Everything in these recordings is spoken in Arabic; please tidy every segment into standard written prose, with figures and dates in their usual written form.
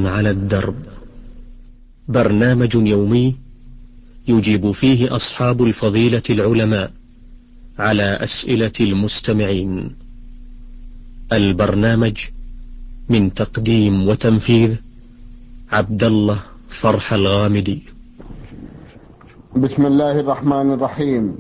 على الدرب، برنامج يومي يجيب فيه أصحاب الفضيلة العلماء على أسئلة المستمعين. البرنامج من تقديم وتنفيذ عبد الله فرح الغامدي. بسم الله الرحمن الرحيم.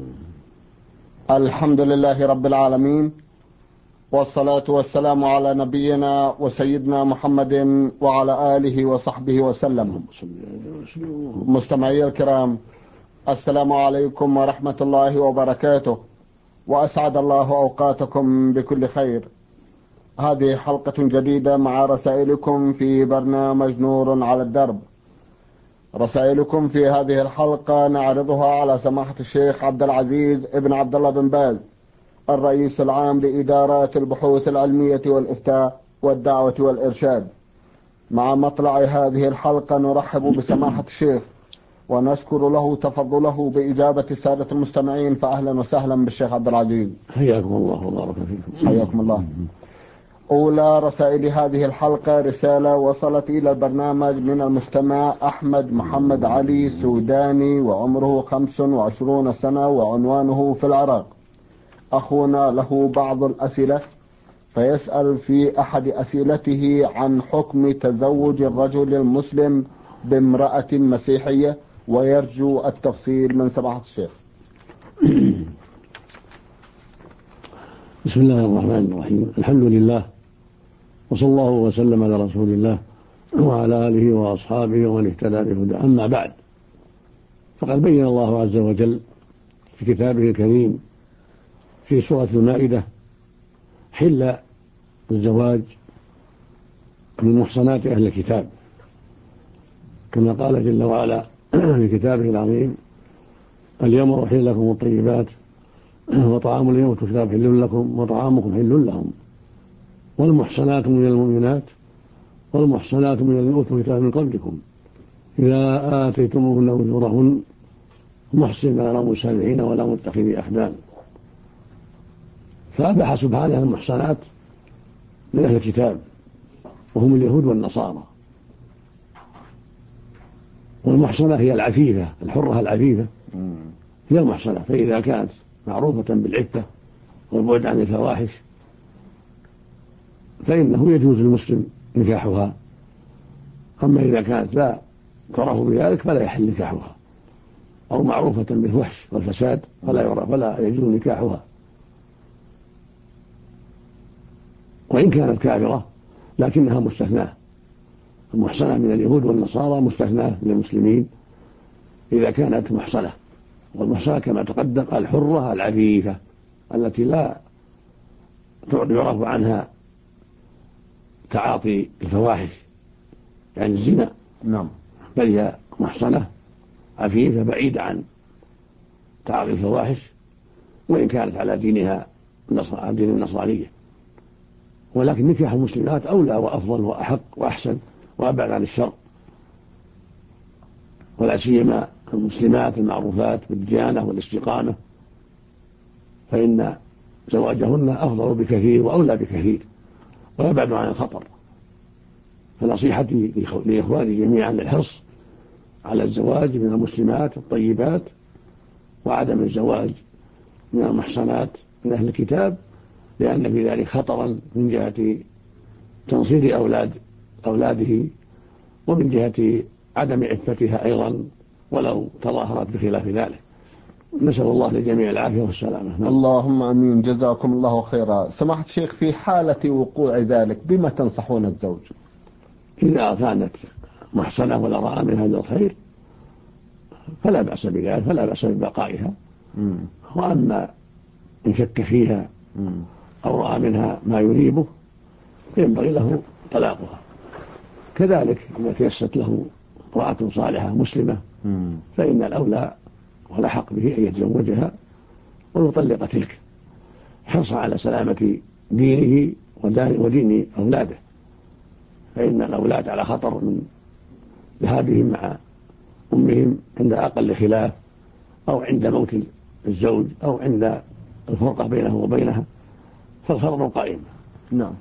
الحمد لله رب العالمين، والصلاة والسلام على نبينا وسيدنا محمد وعلى آله وصحبه وسلم. مستمعي الكرام، السلام عليكم ورحمة الله وبركاته، وأسعد الله أوقاتكم بكل خير. هذه حلقة جديدة مع رسائلكم في برنامج نور على الدرب. رسائلكم في هذه الحلقة نعرضها على سماحة الشيخ عبد العزيز ابن عبد الله بن باز، الرئيس العام لإدارات البحوث العلمية والإفتاء والدعوة والإرشاد. مع مطلع هذه الحلقة نرحب بسماحة الشيخ ونشكر له تفضله بإجابة السادة المستمعين، فأهلا وسهلا بالشيخ عبد العزيز. حياكم الله وبارك فيكم. حياكم الله. أولى رسائل هذه الحلقة رسالة وصلت إلى البرنامج من المستمع أحمد محمد علي سوداني، وعمره 25 سنة، وعنوانه في العراق. أخونا له بعض الأسئلة، فيسأل في أحد أسئلته عن حكم تزوج الرجل المسلم بامرأة مسيحية، ويرجو التفصيل من سماحة الشيخ. بسم الله الرحمن الرحيم. الحمد لله، وصلى الله وسلم على رسول الله وعلى آله وأصحابه ومن اهتدى بهداه. أما بعد، فقد بين الله عز وجل في كتابه الكريم في سورة المائدة حل الزواج من محصنات أهل الكتاب، كما قال جل وعلا في كتابه العظيم: اليوم أحل لكم الطيبات وطعام اليوم الكتاب حل لكم وطعامكم حل لهم، والمحصنات من المؤمنات والمحصنات من الذين أوتوا الكتاب من قبلكم إذا آتيتموهن أجورهن محسن غير مسافحين ولا متخذي أخدان. فأباح سبحانه المحصنات من أهل الكتاب وهم اليهود والنصارى. والمحصنة هي العفيفة، الحرة العفيفة هي المحصنة. فإذا كانت معروفة بالعفة والبعد عن الفواحش فإنه يجوز للمسلم نكاحها. أما إذا كانت لا تعرف بذلك فلا يحل نكاحها، أو معروفة بالفحش والفساد فلا يجوز نكاحها. وإن كانت كافرة لكنها مستثناة. المحصنة من اليهود والنصارى مستثناة للمسلمين إذا كانت محصنة. والمحصنة كما تقدم الحرة العفيفة التي لا يعرف عنها تعاطي الفواحش يعني الزنا، نعم، بل هي محصنة عفيفة بعيدة عن تعاطي الفواحش، وإن كانت على دينها دين النصرانية. ولكن نكاح المسلمات أولى وأفضل وأحق وأحسن وأبعد عن الشر، ولا سيما المسلمات المعروفات بالديانة والاستقامة، فإن زواجهن أفضل بكثير وأولى بكثير ويبعد عن الخطر. فنصيحتي لإخواني جميعا الحرص على الزواج من المسلمات الطيبات، وعدم الزواج من المحصنات من أهل الكتاب، لأن في ذلك خطرا من جهة تنصير أولاده، ومن جهة عدم عفتها أيضا ولو تظاهرت بخلاف ذلك. نسأل الله للجميع العافية والسلامة. اللهم أمين، جزاكم الله خيرا. سماحة الشيخ، في حالة وقوع ذلك بما تنصحون الزوج؟ إذا كانت محصنة ولا رأى من هذا الخير فلا بأس بذلك، فلا بأس ببقائها. وأما إن شك فيها أو رأى منها ما يريبه فينبغي له طلاقها. كذلك إذا تيسرت له امرأة صالحة مسلمة فإن الأولى والأحق به أن يتزوجها ويطلق تلك، حرصا على سلامة دينه ودين أولاده، فإن الأولاد على خطر من ذهابهم مع أمهم عند أقل خلاف، أو عند موت الزوج، أو عند الفرقة بينه وبينها، فالخطر قائم. نعم.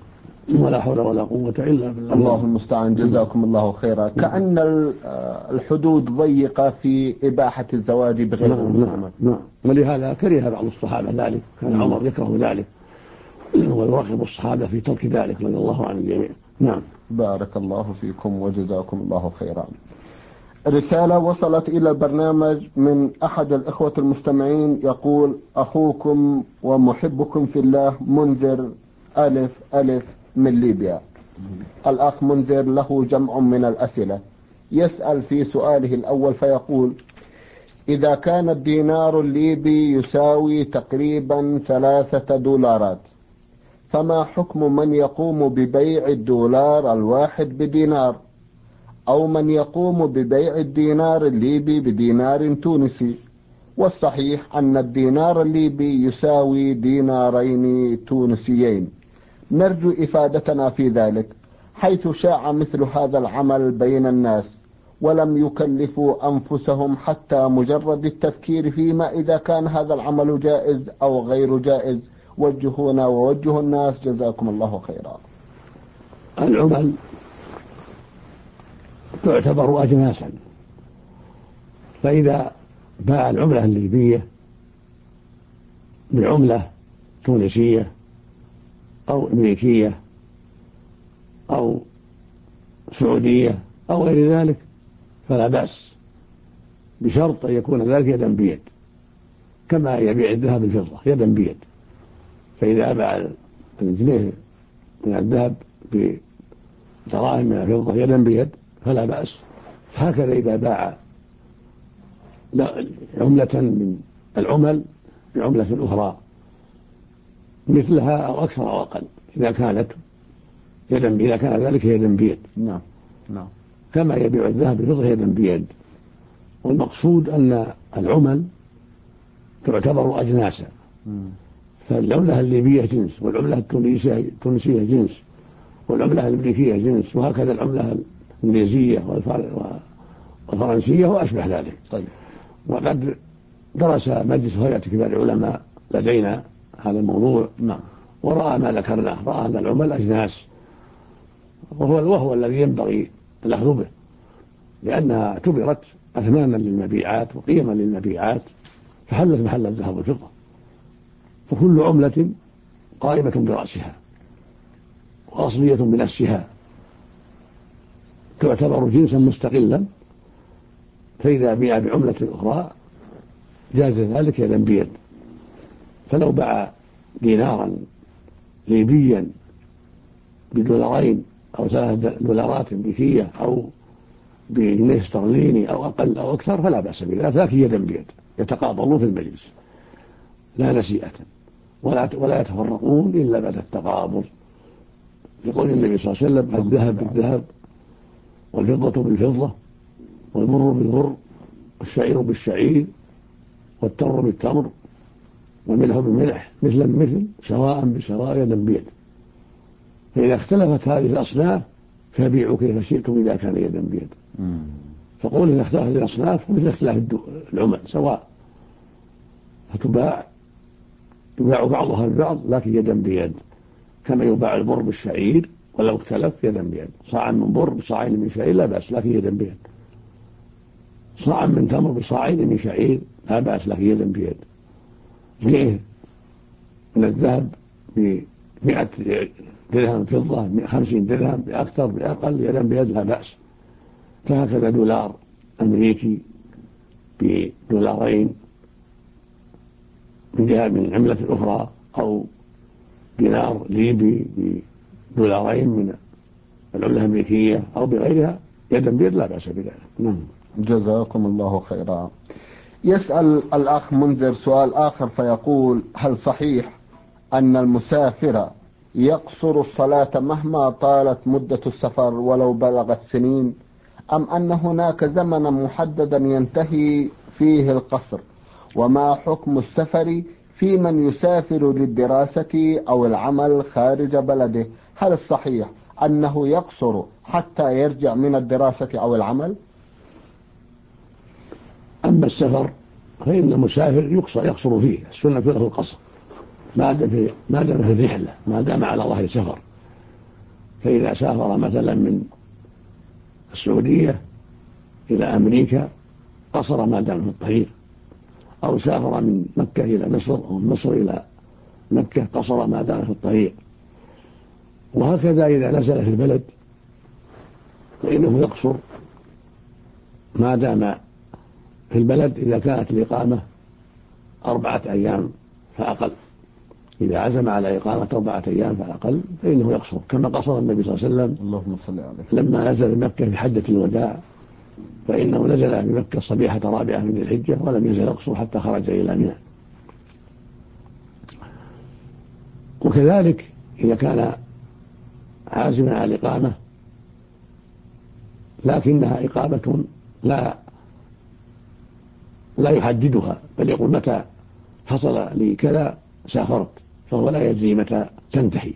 ولا حول ولا قوة إلا بالله. الله المستعان. جزاكم الله خيرا. كأن الحدود ضيقة في إباحة الزواج بغير المحرم. نعم. ولهذا كره بعض الصحابة ذلك، كان عمر يكره ذلك ويرغب الصحابة في ترك ذلك رضي الله عن الجميع. نعم. بارك الله فيكم وجزاكم الله خيرا. رسالة وصلت إلى البرنامج من أحد الإخوة المستمعين يقول: أخوكم ومحبكم في الله منذر ألف ألف من ليبيا. الأخ منذر له جمع من الأسئلة. يسأل في سؤاله الأول فيقول: إذا كان الدينار الليبي يساوي تقريبا $3، فما حكم من يقوم ببيع الدولار الواحد بدينار، أو من يقوم ببيع الدينار الليبي بدينار تونسي؟ والصحيح أن الدينار الليبي يساوي دينارين تونسيين. نرجو إفادتنا في ذلك، حيث شاع مثل هذا العمل بين الناس ولم يكلفوا أنفسهم حتى مجرد التفكير فيما إذا كان هذا العمل جائز أو غير جائز. وجهونا ووجهوا الناس، جزاكم الله خيرا. العمل تعتبر أجناسا، فإذا باع العملة الليبية بعملة تونسية أو أمريكية أو سعودية أو غير ذلك فلا بأس، بشرط أن يكون ذلك يدا بيد، كما يبيع الذهب الفضة يدا بيد. فإذا باع الجنيه من الذهب بدراهم من الفضة يدا بيد فلا بأس. هكذا إذا باع عملة من العمل بعملة أخرى مثلها أو أكثر أو أقل، إذا كانت إذا كان ذلك يدا بيد. نعم. كما يبيع الذهب بالفضة يدا بيد. والمقصود أن العمل تعتبر أجناسا، فالعملة الليبية جنس، والعملة التونسية جنس، والعملة الأمريكية جنس، وهكذا العملة الإنجليزية والفرنسية وأشبه ذلك. طيب. وقد درس مجلس هيئة كبار العلماء لدينا هذا الموضوع. نعم. ورأى ما ذكرناه، رأى أن العمل أجناس، وهو الذي ينبغي الأخذ به، لأنها اعتبرت أثمانا للمبيعات وقيما للمبيعات، فحلت محل الذهب والفضة. فكل عملة قائمة برأسها وأصلية بنفسها تعتبر جنسا مستقلا، فإذا بيع بعملة أخرى جاز ذلك يدا بيد. فلو باع دينارا ليبيا بدولارين أو $3 أمريكية أو بجنيه استرليني أو أقل أو أكثر فلا بأس بذلك، لكن يدا بيد يتقابلون في المجلس لا نسيئة، ولا يتفرقون إلا بعد التقابض، يقول النبي صلى الله عليه وسلم: الذهب بالذهب والفضة بالفضة والبر بالبر والشعير بالشعير والتمر بالتمر والملح بالملح مثلا بمثل سواء بسواء يدا بيد. فإذا اختلفت هذه الأصناف فبيعوا كيف شئتم إذا كان يدا بيد. فقول إن اختلفت هذه الأصناف مثل اختلاف العمل سواء، فتباع يباع بعضها ببعض لكن يدا بيد، كما يباع البر بالشعير ولو اختلف يدا بيد. صاع من بر بصاعين من شعير لا بأس لكن يدا بيد، صاع من تمر بصاعين من شعير لا بأس لكن يدا بيد. جنيه من الذهب ب100 درهم فضة 50 درهم بأكثر بأقل يدا بيد لا بأس. فهكذا دولار أمريكي بدولارين من عملة أخرى، أو دينار ليبي بدولارين من العملة الأمريكية أو بغيرها يدا بيد لا بأس بذلك. جزاكم الله خيرا. يسأل الأخ منذر سؤال آخر فيقول: هل صحيح أن المسافر يقصر الصلاة مهما طالت مدة السفر ولو بلغت سنين، أم أن هناك زمنا محددا ينتهي فيه القصر؟ وما حكم السفر في من يسافر للدراسة أو العمل خارج بلده؟ هل الصحيح أنه يقصر حتى يرجع من الدراسة أو العمل؟ أما السفر فإن المسافر يقصر فيه، السنة له القصر ما دام في الرحلة، ما دام على ظهر سفر. فإذا سافر مثلا من السعودية إلى أمريكا قصر ما دام في الطريق، أو سافر من مكة إلى مصر أو من مصر إلى مكة قصر ما دام في الطريق. وهكذا إذا نزل في البلد فإنه يقصر ما دام في البلد إذا كانت الإقامة 4 أيام فأقل. إذا عزم على إقامة 4 أيام فأقل فإنه يقصر، كما قصر النبي صلى الله عليه وسلم اللهم صل عليه لما نزل بمكة في حجة الوداع، فإنه نزل بمكة صبيحة 4 من الحجة ولم يزل يقصر حتى خرج إلى منى. وكذلك إذا كان عازما على الإقامة لكنها إقامة لا يحددها، بل يقول متى حصل لي كذا سافرت، فهو لا يدري متى تنتهي،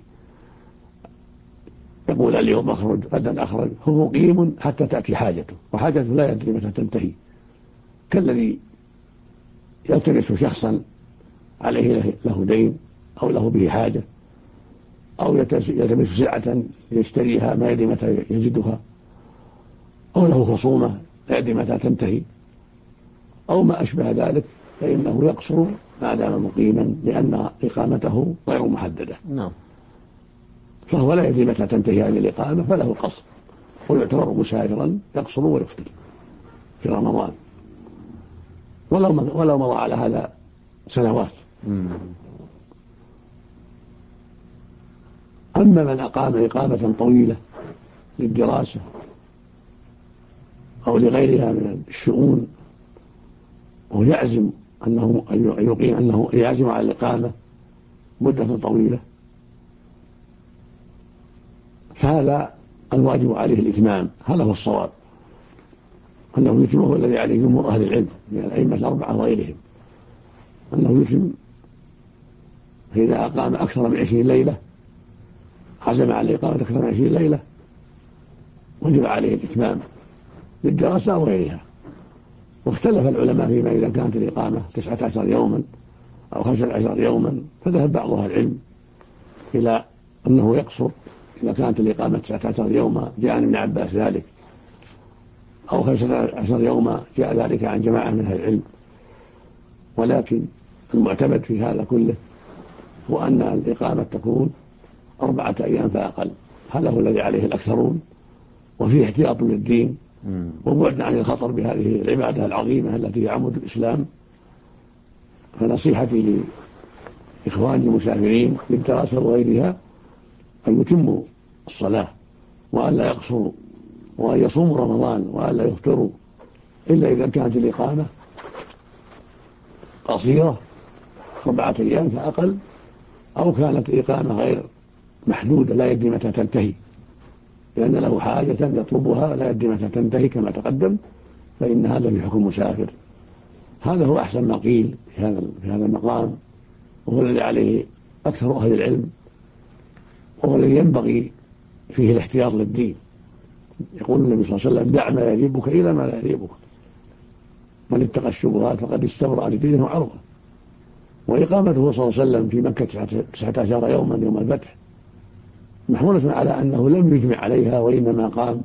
يقول اليوم أخرج غدا أخرج، هو مقيم حتى تأتي حاجته، وحاجته لا يدري متى تنتهي، كالذي يلتمس شخصا عليه له دين أو له به حاجة، أو يلتمس سلعة يشتريها ما يدري متى يجدها، أو له خصومة لا يدري متى تنتهي، أو ما أشبه ذلك، فإنه يقصر ما دام مقيما لأن إقامته غير محددة. نعم. فهو لا يدري متى تنتهي هذه الإقامة فله القصر، ويعتبر مسافرا يقصر ويفطر في رمضان ولو مضى على هذا سنوات. أما من أقام إقامة طويلة للدراسة أو لغيرها من الشؤون ويعزم أنه يقيم أنه يعزم على الإقامة مدة طويلة، فهذا الواجب عليه الإتمام، هذا هو الصواب، أنه يتم، هو الذي عليه جمهور أهل العلم من الأئمة ال4 وغيرهم، أنه يتم. فإذا أقام أكثر من 20 ليلة، عزم على إقامة أكثر من 20 ليلة، وجب عليه الإتمام للدراسة وغيرها. واختلف العلماء فيما إذا كانت الإقامة 19 يوما أو 15 يوما، فذهب بعض أهل العلم إلى أنه يقصر إذا كانت الإقامة 19 يوما، جاء عن ابن عباس ذلك، أو 15 يوما جاء ذلك عن جماعة من أهل العلم. ولكن المعتمد في هذا كله هو أن الإقامة تكون 4 أيام فأقل، هذا هو الذي عليه الأكثرون، وفيه احتياط للدين وبعد عن الخطر بهذه العبادة العظيمة التي هي عمود الإسلام. فنصيحتي لإخواني المسافرين للدراسة وغيرها أن يتموا الصلاة وأن لا يقصروا، وأن يصوموا رمضان وأن لا يفطروا، إلا إذا كانت الإقامة قصيرة 4 أيام فأقل، أو كانت الإقامة غير محدودة لا يدري متى تنتهي، لأن له حاجة يطلبها لا يدري متى تنتهي كما تقدم، فإن هذا في حكم مسافر. هذا هو أحسن ما قيل في هذا المقام، وهو الذي عليه أكثر أهل العلم، وهو الذي ينبغي فيه الاحتياط للدين. يقول النبي صلى الله عليه وسلم: دع ما يريبك إلى ما لا يريبك، من اتقى الشبهات فقد استبرأ لدينه عرضه. وإقامته صلى الله عليه وسلم في مكة 19 يوما يوم الفتح محمولة على أنه لم يجمع عليها، وإنما قام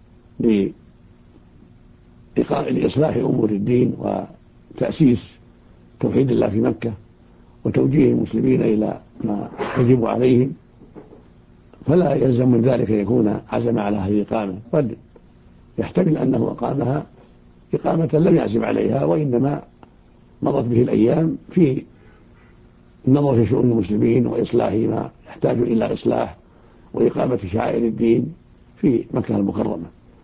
لإصلاح أمور الدين وتأسيس توحيد الله في مكة وتوجيه المسلمين إلى ما يجب عليهم، فلا يلزم من ذلك أن يكون عزم على هذه الإقامة، بل يحتمل أنه أقامها إقامة لم يعزم عليها، وإنما مضت به الأيام في النظر في شؤون المسلمين وإصلاح ما يحتاج إلى إصلاح وإقامة شعائر الدين في مكة المكرمة.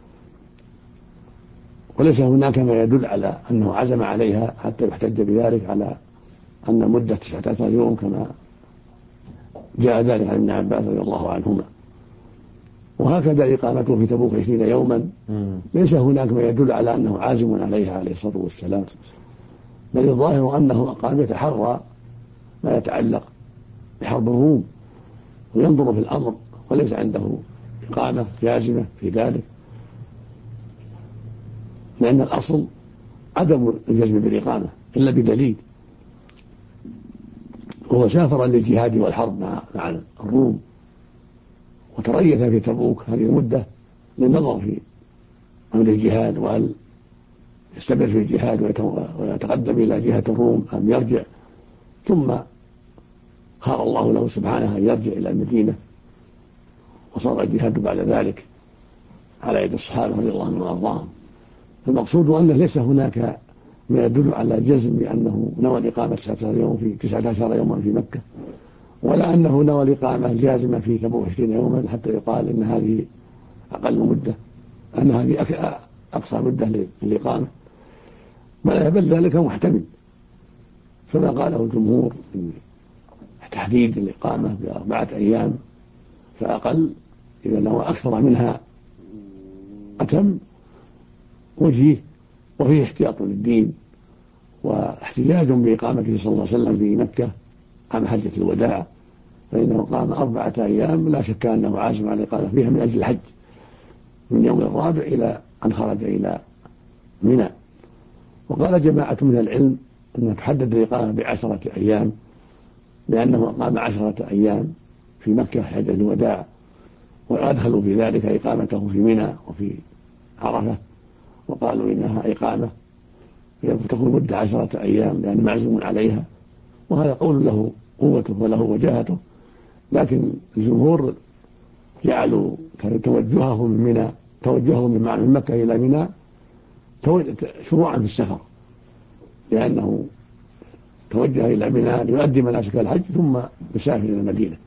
وليس هناك ما يدل على أنه عزم عليها حتى يحتج بذلك على أن مدة 19 يوم كما جاء ذلك عن ابن عباس رضي الله عنهما. وهكذا إقامته في تبوك 20 يوما ليس هناك ما يدل على أنه عازم عليها عليه الصلاة والسلام، بل الظاهر أنه أقام يتحرى ما يتعلق بحرب الروم وينظر في الأمر، وليس عنده إقامة جازمة في ذلك، لأن الأصل عدم الجزم بالإقامة إلا بدليل. وهو سافر للجهاد والحرب مع الروم وتريث في تبوك هذه المدة للنظر في أمر الجهاد، وهل يستمر في الجهاد ويتقدم إلى جهة الروم أم يرجع. ثم خار الله له سبحانه أن يرجع إلى المدينة، وصار الجهاد بعد ذلك على يد الصحابة رضي الله عنهم وأرضاهم. المقصود أنه ليس هناك ما يدل على الجزم بأنه نوى الإقامة 19 يوما في مكة، ولا أنه نوى الإقامة الجازمة في تبوك 20 يوما حتى يقال إن هذه أقل مدة، أن هذه أقصى مدة للإقامة، بل ذلك محتمل. فما قاله الجمهور من تحديد الإقامة ب4 أيام فأقل، إذا نوى أكثر منها أتم، وجيه وفيه احتياط للدين واحتجاج بإقامته صلى الله عليه وسلم في مكة عام حجة الوداع، فإنه قام 4 أيام لا شك أنه عازم على الإقامة فيها من أجل الحج من يوم الرابع إلى أن خرج إلى منى. وقال جماعة من العلم أن تحدد الإقامة ب10 أيام لأنه قام 10 أيام في مكة حجة الوداع، وأدخلوا في ذلك إقامته في منى وفي عرفة، وقالوا إنها إقامة تكون مدة 10 أيام لأن معزوم عليها، وهذا قول له قوته وله وجاهته. لكن الجمهور جعلوا توجههم من مكة إلى منى شروعا في السفر، لأنه توجه إلى منى ليؤدي مناسك الحج ثم يسافر إلى المدينة.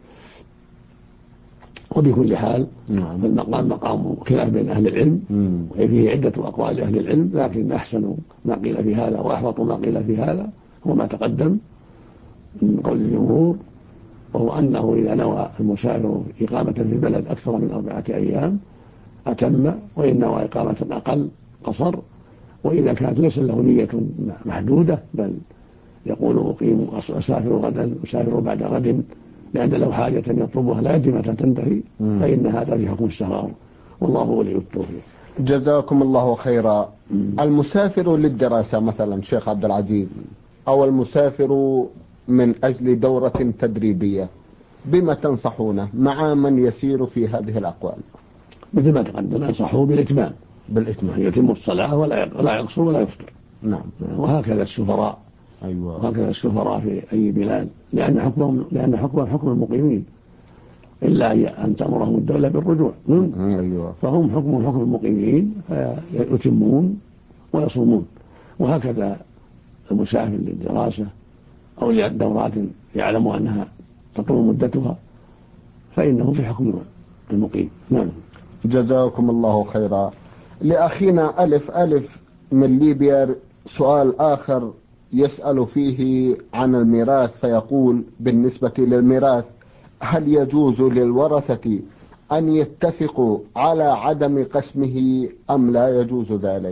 وبكل حال فالمقام مقام خلاف بين أهل العلم، وفيه عدة أقوال أهل العلم، لكن أحسن ما قيل في هذا وأحبط ما قيل في هذا هو ما تقدم من قول الجمهور، وهو أنه إذا نوى المسافر إقامة في البلد أكثر من 4 أيام أتم، وإن نوى إقامة أقل قصر. وإذا كانت ليس له نية محدودة بل يقول أسافر غدا أسافر بعد غد لأن له حاجة يطلبها لا يدري متى تنتهي، فإن هذا في حكم السفر، والله ولي التوفيق. جزاكم الله خيرا. المسافر للدراسة مثلا شيخ عبد العزيز، أو المسافر من أجل دورة تدريبية، بما تنصحونه مع من يسير في هذه الأقوال؟ مثل ما تقدم ينصحه بالإتمام يتم الصلاة ولا يقصر ولا يفطر. نعم. وهكذا السفراء. أيوة. وهكذا السفراء في أي بلاد، لأن حكمهم حكم المقيمين، إلا أن تأمرهم الدولة بالرجوع. أيوة. فهم حكم المقيمين فيتمون ويصومون. وهكذا المسافر للدراسة أو لدورات يعلم أنها تطول مدتها فإنه في حكم المقيم. نعم. جزاكم الله خيرا. لأخينا ألف من ليبيا سؤال آخر يسأل فيه عن الميراث، فيقول: بالنسبة للميراث هل يجوز للورثة أن يتفقوا على عدم قسمه أم لا يجوز ذلك؟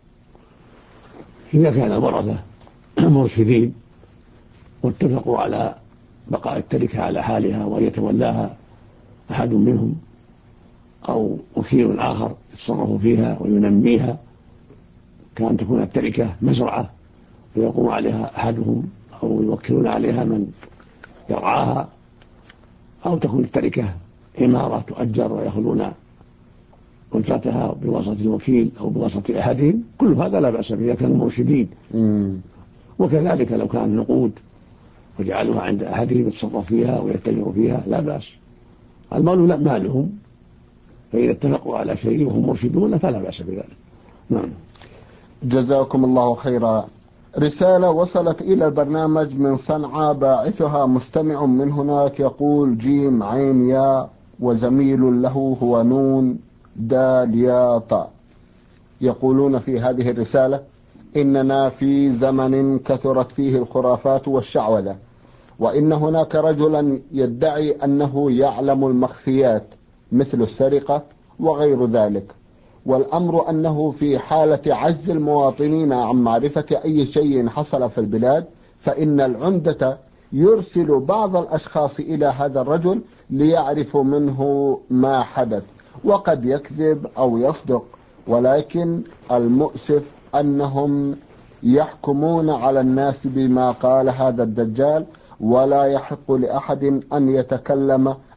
إذا كان الورثة مرشدين واتفقوا على بقاء التركة على حالها ويتولاها أحد منهم أو وكيل آخر يتصرف فيها وينميها، كأن تكون التركة مزرعة ويقوم عليها أحدهم أو يوكلون عليها من يرعاها، أو تكون التركة عمارة تؤجر ويأخذون أجرتها بواسطة الوكيل أو بواسطة أحدهم، كل هذا لا بأس به إذا كانوا مرشدين. وكذلك لو كان نقود وجعلوها عند أحدهم يتصرف فيها ويتجر فيها لا بأس، المال لا مالهم، فإذا اتفقوا على شيء وهم مرشدون فلا بأس بذلك. نعم. جزاكم الله خيرا. رسالة وصلت إلى البرنامج من صنعاء، باعثها مستمع من هناك يقول: جيم عين يا وزميل له هو نون دال يا طاء. يقولون في هذه الرسالة: إننا في زمن كثرت فيه الخرافات والشعوذة، وإن هناك رجلا يدعي أنه يعلم المخفيات مثل السرقة وغير ذلك، والأمر أنه في حالة عجز المواطنين عن معرفة أي شيء حصل في البلاد، فإن العمدة يرسل بعض الأشخاص إلى هذا الرجل ليعرفوا منه ما حدث، وقد يكذب أو يصدق، ولكن المؤسف أنهم يحكمون على الناس بما قال هذا الدجال، ولا يحق لأحد أن يتكلم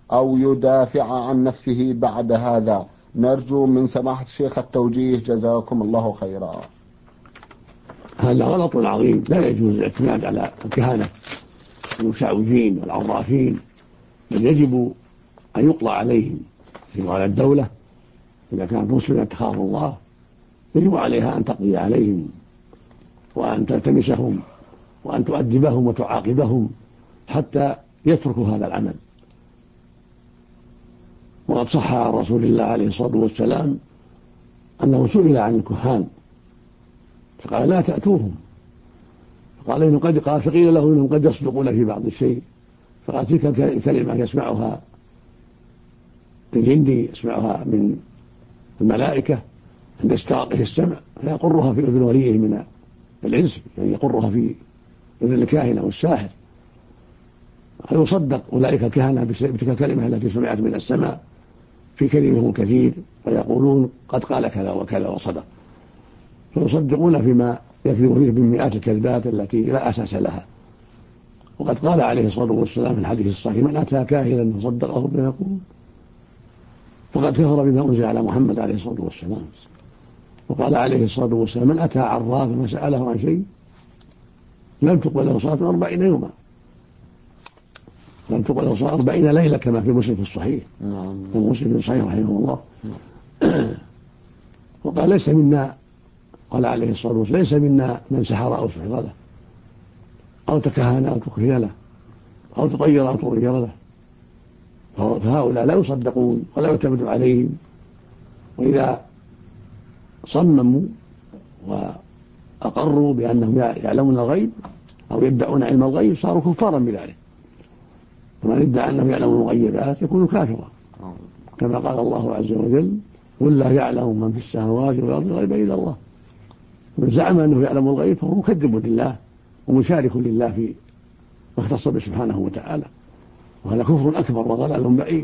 أو يدافع عن نفسه بعد هذا؟ نرجو من سماحة الشيخ التوجيه، جزاكم الله خيرا. هذا غلط عظيم، لا يجوز الاعتماد على الكهنة المشعوذين والعرافين، بل يجب أن يقضى عليهم. يجب على الدولة إذا كانت مسلمة تخاف الله يجب عليها أن تقضي عليهم وأن تلتمسهم وأن تؤدبهم وتعاقبهم حتى يتركوا هذا العمل. وقد صح عن رسول الله عليه الصلاة والسلام أنه سئل عن الكهان فقال لا تأتوهم، فقيل له إنهم قد يصدقون في بعض الشيء، فقال تلك الكلمة يسمعها الجندي، يسمعها من الملائكة عند استراقه السمع فيقرها في أذن وليه من الإنس، يعني يقرها في أذن الكاهن أو الساحر، فيصدق أولئك الكهنة بتلك الكلمة التي سمعت من السماء في كلمهم كثير ويقولون قد قال كذا وكذا وصدق، فيصدقون فيما يكذب فيه بالمئات الكذبات التي لا أساس لها. وقد قال عليه الصلاة والسلام في الحديث الصحيح من أتى كاهنا فصدقه بما يقول فقد كفر بما أنزل على محمد عليه الصلاة والسلام. وقال عليه الصلاة والسلام من أتى عرافا فسأله عن شيء لم تقبل له صلاة 40 يوما، لم تقبل له صلاة 40 ليلة كما في مسلم في الصحيح، في مسلم في الصحيح رحمه الله. وقال ليس منا، قال عليه الصلاة والسلام ليس منا من سحر أو سحر له أو تكهن أو تكهن له أو تطير أو تطير له، فهؤلاء لا يصدقون ولا يعتمد عليهم، وإذا صمموا وأقروا بأنهم يعلمون الغيب أو يدعون علم الغيب صاروا كفارا بذلك، ومن ادعى أنهم يعلمون الغيبات يكون كافرا، كما قال الله عز وجل قل لا يعلم من في السماوات والأرض الغيب إلا الله. من زعم أنه يعلم الغيب فهو مكذب لله ومشارك لله في ما اختص به سبحانه وتعالى، وهذا كفر أكبر وضلال بعيد.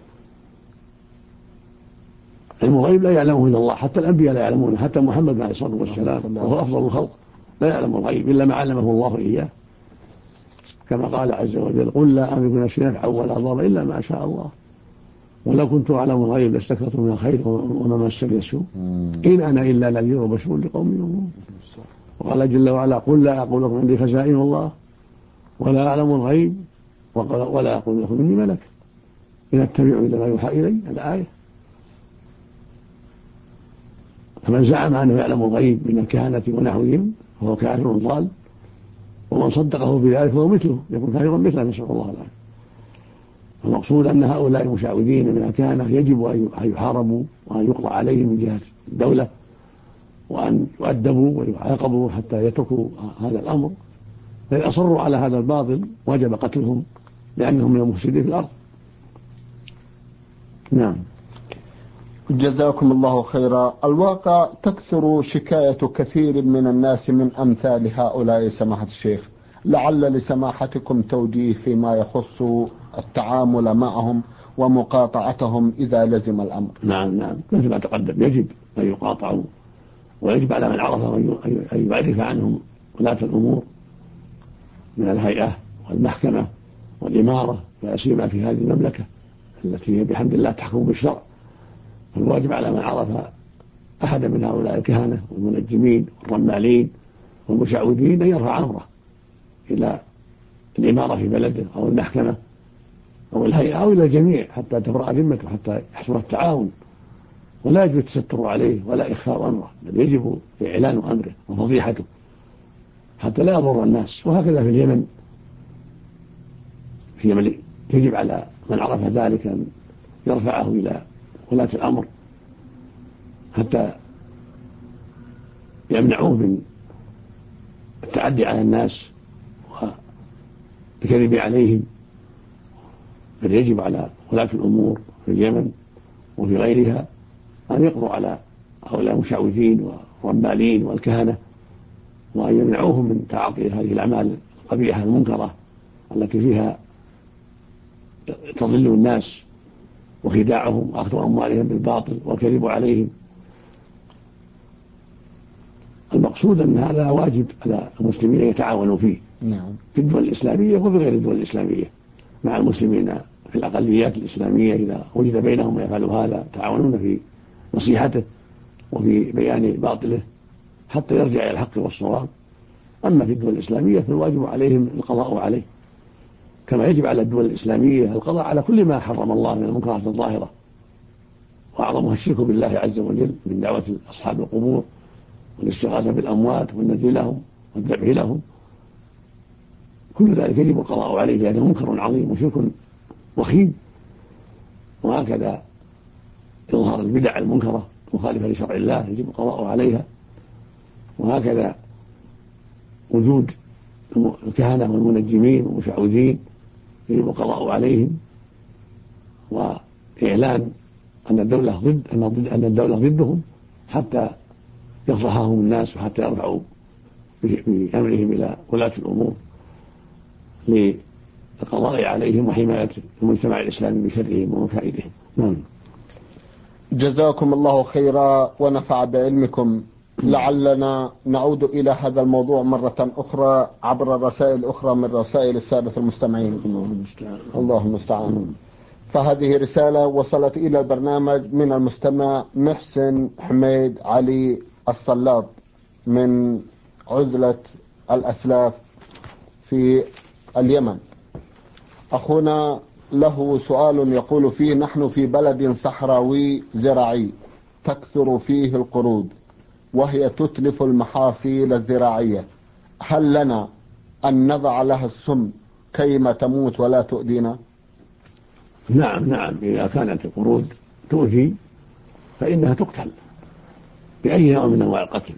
علم الغيب لا يعلمه إلا الله، حتى الأنبياء لا يعلمونه، حتى محمد عليه الصلاة والسلام وهو أفضل الخلق لا يعلم الغيب إلا ما علمه الله إياه، كما قال عز وجل قل لا أملك نفسي نفعا ولا ضرا إلا ما شاء الله ولو كنت أعلم الغيب لاستكثرت من الخير وما مسني السوء إن أنا إلا نذير وبشير لقوم يؤمنون. وقال جل وعلا قل لا أقول لكم عندي خزائن الله ولا أعلم الغيب ولا أقول لكم إني ملك إن أتبع إلا ما يوحى إلي. الآية. فمن زعم أنه يعلم الغيب من الكهنة ونحوهم فهو كافر ضال، ومن صدقه بذلك فهو مثله يكون كافرا مثله، نسأل الله العافية. المقصود أن هؤلاء المشعوذين من الكهنة يجب أن يحاربوا وأن يقضى عليهم من جهة الدولة وأن يؤدبوا ويعاقبوا حتى يتركوا هذا الأمر، فإن أصروا على هذا الباطل وجب قتلهم لأنهم من المفسدين في الأرض. نعم. جزاكم الله خيرا. الواقع تكثر شكاية كثير من الناس من أمثال هؤلاء سماحة الشيخ، لعل لسماحتكم توجيه فيما يخص التعامل معهم ومقاطعتهم إذا لزم الأمر. نعم مثل ما تقدم يجب أن يقاطعوا، ويجب على من عرف أن يعرف عنهم ولاة الأمور من الهيئة والمحكمة والإمارة لا سيما في هذه المملكة التي هي بحمد الله تحكم بالشرع. فالواجب على من عرف أحدا من هؤلاء الكهنة والمنجمين والرمالين والمشعوذين أن يرفع أمره إلى الإمارة في بلده أو المحكمة أو الهيئة أو إلى الجميع حتى تبرأ ذمته، حتى يحصل التعاون، ولا يجب التستر عليه ولا إخفاء أمره، بل يجب إعلان أمره وفضيحته حتى لا يضر الناس. وهكذا في اليمن يجب على من عرف ذلك أن يرفعه إلى ولاة الأمر حتى يمنعوه من التعدي على الناس والكذب عليهم. بل يجب على ولاة الأمور في اليمن وفي غيرها أن يقضوا على هؤلاء المشعوذين والرمالين والكهنة وأن يمنعوهم من تعاطي هذه الأعمال القبيحة المنكرة التي فيها تضل الناس وخداعهم وأخذ أموالهم بالباطل والكذب عليهم. المقصود أن هذا واجب على المسلمين يتعاونوا فيه في الدول الإسلامية وفي غير الدول الإسلامية مع المسلمين في الأقليات الإسلامية إذا وجد بينهم ما يفعل هذا تعاونون في نصيحته وفي بيان باطله حتى يرجع إلى الحق والصواب. أما في الدول الإسلامية فالواجب عليهم القضاء عليه، كما يجب على الدول الإسلامية القضاء على كل ما حرم الله من المنكرات الظاهرة، وأعظمها الشرك بالله عز وجل من دعوة أصحاب القبور والاستغاثة بالأموات والنذر لهم والذبح لهم. كل ذلك يجب القضاء عليه لأنه منكر عظيم وشرك وخيم. وهكذا إظهار البدع المنكرة مخالفة لشرع الله يجب القضاء عليها. وهكذا وجود الكهنة والمنجمين والمشعوذين يجب القضاء عليهم، وإعلان أن الدولة ضدهم حتى يفضحهم الناس وحتى يرفعوا بأمرهم إلى ولاة الأمور للقضاء عليهم وحماية المجتمع الإسلامي بشرهم ومكائدهم. نعم. جزاكم الله خيرا ونفع بعلمكم. لعلنا نعود إلى هذا الموضوع مرة أخرى عبر رسائل أخرى من رسائل السادة المستمعين. الله المستعان. فهذه رسالة وصلت إلى البرنامج من المستمع محسن حميد علي الصلاط من عزلة الأسلاف في اليمن. أخونا له سؤال يقول فيه: نحن في بلد صحراوي زراعي تكثر فيه القرود وهي تتلف المحاصيل الزراعية، هل لنا أن نضع لها السم كيما تموت ولا تؤذينا؟ نعم، إذا كانت القرود تؤذي فإنها تقتل بأي نوع من أنواع القتل،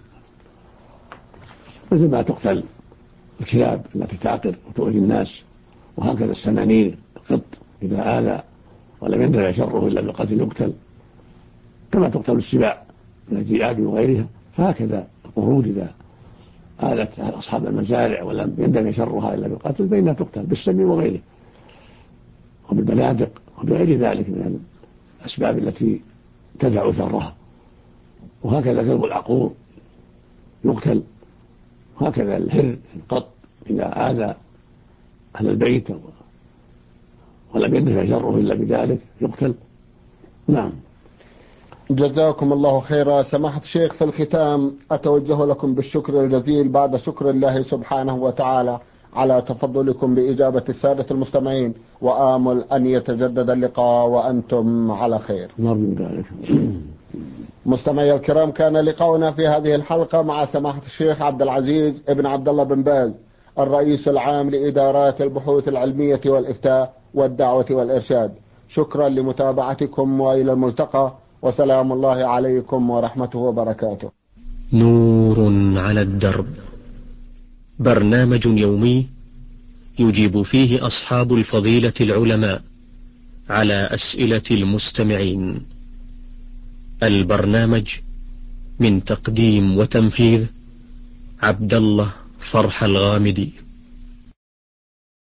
مثل ما تقتل الكلاب التي تعقر وتؤذي الناس، وهكذا السنانير القط إذا آذى ولم يندفع شره إلا بالقتل يقتل، كما تقتل السباع من الذئاب وغيرها. فهكذا القرود إذا آذت أصحاب المزارع ولم يندفع شرها إلا بالقتل فإنها تقتل بالسم وغيره وبالبنادق وبغير ذلك من الأسباب التي تدع شرها. وهكذا كلب العقور يقتل، وهكذا الهر القط إذا آذى أهل البيت ولم يندفع شره إلا بذلك يقتل. نعم. جزاكم الله خيرا. سماحة الشيخ، في الختام أتوجه لكم بالشكر الجزيل بعد شكر الله سبحانه وتعالى على تفضلكم بإجابة السادة المستمعين، وآمل أن يتجدد اللقاء وأنتم على خير. نرجو ذلك. مستمعي الكرام، كان لقاؤنا في هذه الحلقة مع سماحة الشيخ عبد العزيز ابن عبد الله بن باز، الرئيس العام لإدارات البحوث العلمية والإفتاء والدعوة والإرشاد. شكرا لمتابعتكم وإلى الملتقى، وسلام الله عليكم ورحمته وبركاته. نور على الدرب، برنامج يومي يجيب فيه أصحاب الفضيلة العلماء على أسئلة المستمعين. البرنامج من تقديم وتنفيذ عبد الله فرح الغامدي.